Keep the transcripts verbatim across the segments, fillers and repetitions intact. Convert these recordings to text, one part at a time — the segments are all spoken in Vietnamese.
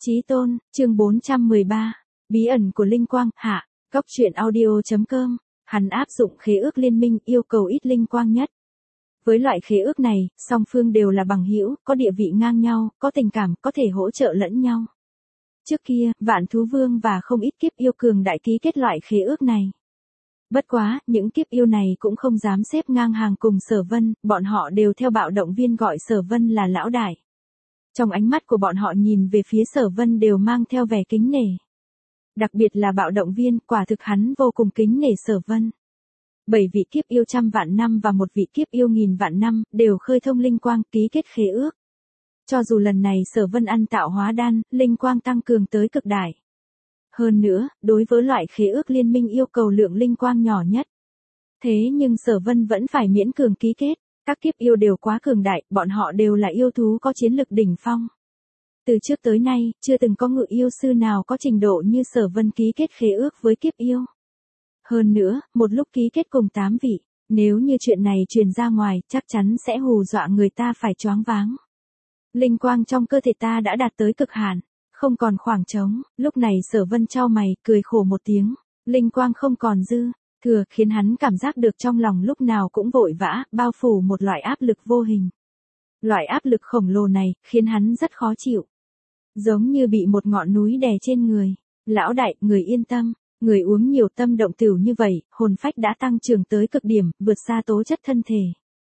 Chí tôn, chương bốn trăm mười ba, bí ẩn của linh quang, hạ, góc truyện audio.com, hắn áp dụng khế ước liên minh yêu cầu ít linh quang nhất. Với loại khế ước này, song phương đều là bằng hữu, có địa vị ngang nhau, có tình cảm, có thể hỗ trợ lẫn nhau. Trước kia, Vạn Thú Vương và không ít kiếp yêu cường đại ký kết loại khế ước này. Bất quá, những kiếp yêu này cũng không dám xếp ngang hàng cùng Sở Vân, bọn họ đều theo bạo động viên gọi Sở Vân là lão đại. Trong ánh mắt của bọn họ nhìn về phía Sở Vân đều mang theo vẻ kính nể. Đặc biệt là bạo động viên, quả thực hắn vô cùng kính nể Sở Vân. Bảy vị kiếp yêu trăm vạn năm và một vị kiếp yêu nghìn vạn năm, đều khơi thông linh quang ký kết khế ước. Cho dù lần này Sở Vân ăn tạo hóa đan, linh quang tăng cường tới cực đại. Hơn nữa, đối với loại khế ước liên minh yêu cầu lượng linh quang nhỏ nhất. Thế nhưng Sở Vân vẫn phải miễn cường ký kết, các kiếp yêu đều quá cường đại, bọn họ đều là yêu thú có chiến lực đỉnh phong. Từ trước tới nay, chưa từng có ngự yêu sư nào có trình độ như Sở Vân ký kết khế ước với kiếp yêu. Hơn nữa, một lúc ký kết cùng tám vị, nếu như chuyện này truyền ra ngoài, chắc chắn sẽ hù dọa người ta phải choáng váng. Linh quang trong cơ thể ta đã đạt tới cực hạn, không còn khoảng trống, lúc này Sở Vân chau mày, cười khổ một tiếng, linh quang không còn dư, thừa khiến hắn cảm giác được trong lòng lúc nào cũng vội vã, bao phủ một loại áp lực vô hình. Loại áp lực khổng lồ này, khiến hắn rất khó chịu. Giống như bị một ngọn núi đè trên người. Lão đại, người yên tâm, người uống nhiều tâm động tửu như vậy, hồn phách đã tăng trưởng tới cực điểm, vượt xa tố chất thân thể.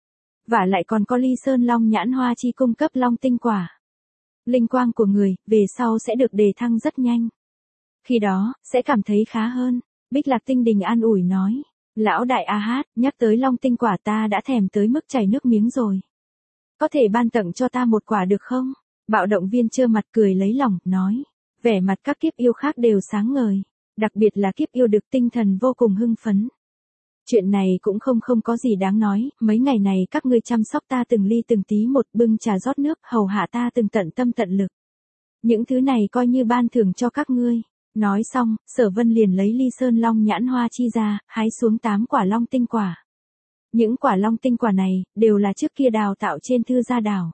Và lại còn có Ly Sơn Long Nhãn Hoa Chi cung cấp long tinh quả. Linh quang của người, về sau sẽ được đề thăng rất nhanh. Khi đó, sẽ cảm thấy khá hơn. Bích Lạc Tinh Đình an ủi nói. Lão đại a hát, nhắc tới long tinh quả ta đã thèm tới mức chảy nước miếng rồi. Có thể ban tặng cho ta một quả được không? Bạo động viên trơ mặt cười lấy lòng, nói. Vẻ mặt các kiếp yêu khác đều sáng ngời. Đặc biệt là kiếp yêu được tinh thần vô cùng hưng phấn. Chuyện này cũng không không có gì đáng nói, mấy ngày này các ngươi chăm sóc ta từng ly từng tí một, bưng trà rót nước, hầu hạ ta từng tận tâm tận lực. Những thứ này coi như ban thưởng cho các ngươi. Nói xong, Sở Vân liền lấy Ly Sơn Long Nhãn Hoa Chi ra, hái xuống tám quả long tinh quả. Những quả long tinh quả này, đều là trước kia đào tạo trên thư gia đảo.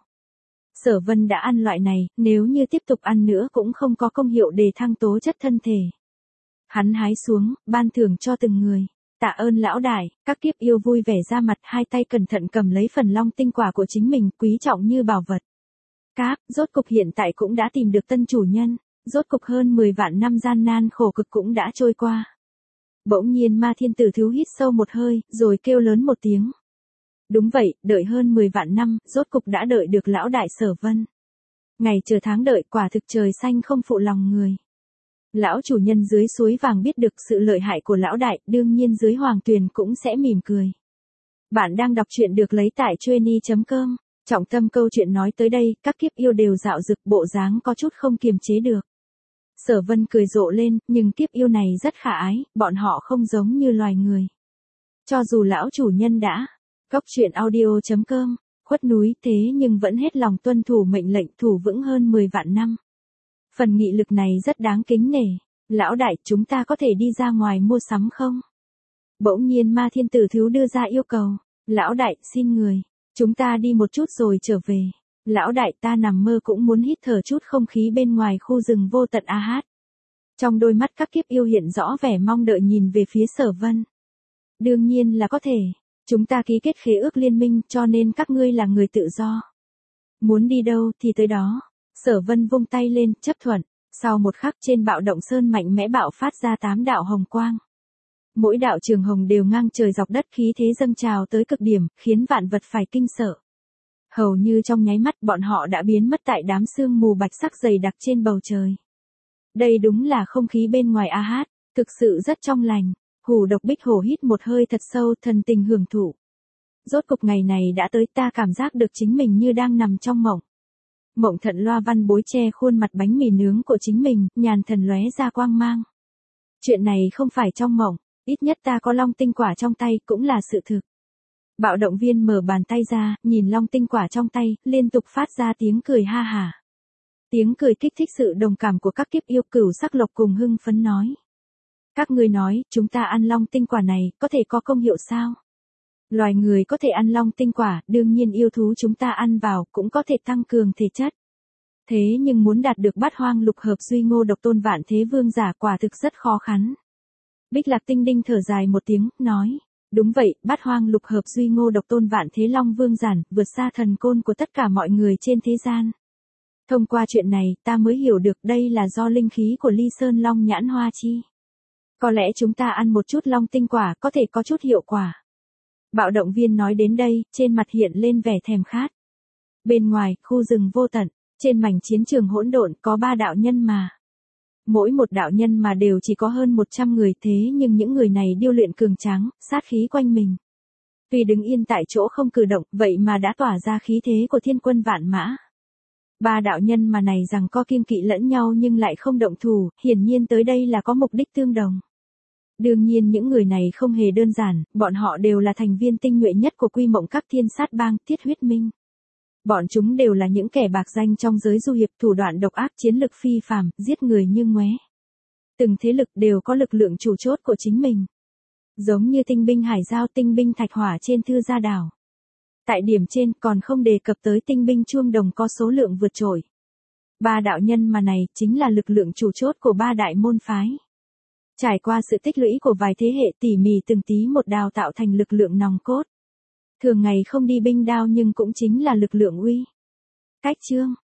Sở Vân đã ăn loại này, nếu như tiếp tục ăn nữa cũng không có công hiệu đề thăng tố chất thân thể. Hắn hái xuống, ban thưởng cho từng người. Tạ ơn lão đại, các kiếp yêu vui vẻ ra mặt, hai tay cẩn thận cầm lấy phần long tinh quả của chính mình, quý trọng như bảo vật. Các, rốt cục hiện tại cũng đã tìm được tân chủ nhân, rốt cục hơn mười vạn năm gian nan khổ cực cũng đã trôi qua. Bỗng nhiên Ma Thiên Tử Thiếu hít sâu một hơi, rồi kêu lớn một tiếng. Đúng vậy, đợi hơn mười vạn năm, rốt cục đã đợi được lão đại Sở Vân. Ngày chờ tháng đợi, quả thực trời xanh không phụ lòng người. Lão chủ nhân dưới suối vàng biết được sự lợi hại của lão đại, đương nhiên dưới hoàng tuyền cũng sẽ mỉm cười. Bạn đang đọc truyện được lấy tại chueny chấm com, trọng tâm câu chuyện nói tới đây, các kiếp yêu đều dạo dực, bộ dáng có chút không kiềm chế được. Sở Vân cười rộ lên, nhưng kiếp yêu này rất khả ái, bọn họ không giống như loài người. Cho dù lão chủ nhân đã, góc truyện audio.com, khuất núi thế nhưng vẫn hết lòng tuân thủ mệnh lệnh thủ vững hơn mười vạn năm. Phần nghị lực này rất đáng kính nể. Lão đại, chúng ta có thể đi ra ngoài mua sắm không? Bỗng nhiên Ma Thiên Tử Thiếu đưa ra yêu cầu. Lão đại, xin người. Chúng ta đi một chút rồi trở về. Lão đại, ta nằm mơ cũng muốn hít thở chút không khí bên ngoài khu rừng vô tận a hát. Trong đôi mắt các kiếp yêu hiện rõ vẻ mong đợi nhìn về phía Sở Vân. Đương nhiên là có thể. Chúng ta ký kết khế ước liên minh cho nên các ngươi là người tự do. Muốn đi đâu thì tới đó. Sở Vân vung tay lên, chấp thuận. Sau một khắc trên bạo động sơn mạnh mẽ bạo phát ra tám đạo hồng quang. Mỗi đạo trường hồng đều ngang trời dọc đất, khí thế dâng trào tới cực điểm, khiến vạn vật phải kinh sợ. Hầu như trong nháy mắt bọn họ đã biến mất tại đám sương mù bạch sắc dày đặc trên bầu trời. Đây đúng là không khí bên ngoài a hát, thực sự rất trong lành. Hủ Độc Bích Hổ hít một hơi thật sâu, thần tình hưởng thụ. Rốt cục ngày này đã tới, ta cảm giác được chính mình như đang nằm trong mộng. Mộng Thận Loa Văn Bối che khuôn mặt bánh mì nướng của chính mình, nhàn thần lóe ra quang mang. Chuyện này không phải trong mộng, ít nhất ta có long tinh quả trong tay cũng là sự thực. Bạo động viên mở bàn tay ra, nhìn long tinh quả trong tay, liên tục phát ra tiếng cười ha hả. Tiếng cười kích thích sự đồng cảm của các kiếp yêu, Cửu Sắc Lộc cùng hưng phấn nói. Các ngươi nói, chúng ta ăn long tinh quả này, có thể có công hiệu sao? Loài người có thể ăn long tinh quả, đương nhiên yêu thú chúng ta ăn vào cũng có thể tăng cường thể chất. Thế nhưng muốn đạt được bát hoang lục hợp duy ngô độc tôn vạn thế vương giả quả thực rất khó khăn. Bích Lạc Tinh Đinh thở dài một tiếng, nói. Đúng vậy, bát hoang lục hợp duy ngô độc tôn vạn thế long vương giản, vượt xa thần côn của tất cả mọi người trên thế gian. Thông qua chuyện này, ta mới hiểu được đây là do linh khí của Ly Sơn Long nhãn hoa chi. Có lẽ chúng ta ăn một chút long tinh quả có thể có chút hiệu quả. Bạo động viên nói đến đây, trên mặt hiện lên vẻ thèm khát. Bên ngoài, khu rừng vô tận, trên mảnh chiến trường hỗn độn có ba đạo nhân mà. Mỗi một đạo nhân mà đều chỉ có hơn một trăm người, thế nhưng những người này điêu luyện cường tráng, sát khí quanh mình. Tuy đứng yên tại chỗ không cử động, vậy mà đã tỏa ra khí thế của thiên quân vạn mã. Ba đạo nhân mà này rằng có kiêng kỵ lẫn nhau nhưng lại không động thủ, hiển nhiên tới đây là có mục đích tương đồng. Đương nhiên những người này không hề đơn giản, bọn họ đều là thành viên tinh nhuệ nhất của Quy Mộng Các Thiên Sát Bang, Thiết Huyết Minh. Bọn chúng đều là những kẻ bạc danh trong giới du hiệp, thủ đoạn độc ác, chiến lực phi phàm, giết người như ngoé. Từng thế lực đều có lực lượng chủ chốt của chính mình. Giống như tinh binh hải giao, tinh binh thạch hỏa trên Thư Gia Đảo. Tại điểm trên còn không đề cập tới tinh binh chuông đồng có số lượng vượt trội. Ba đạo nhân mà này chính là lực lượng chủ chốt của ba đại môn phái. Trải qua sự tích lũy của vài thế hệ tỉ mỉ từng tí một đào tạo thành lực lượng nòng cốt. Thường ngày không đi binh đao nhưng cũng chính là lực lượng uy. Cách chương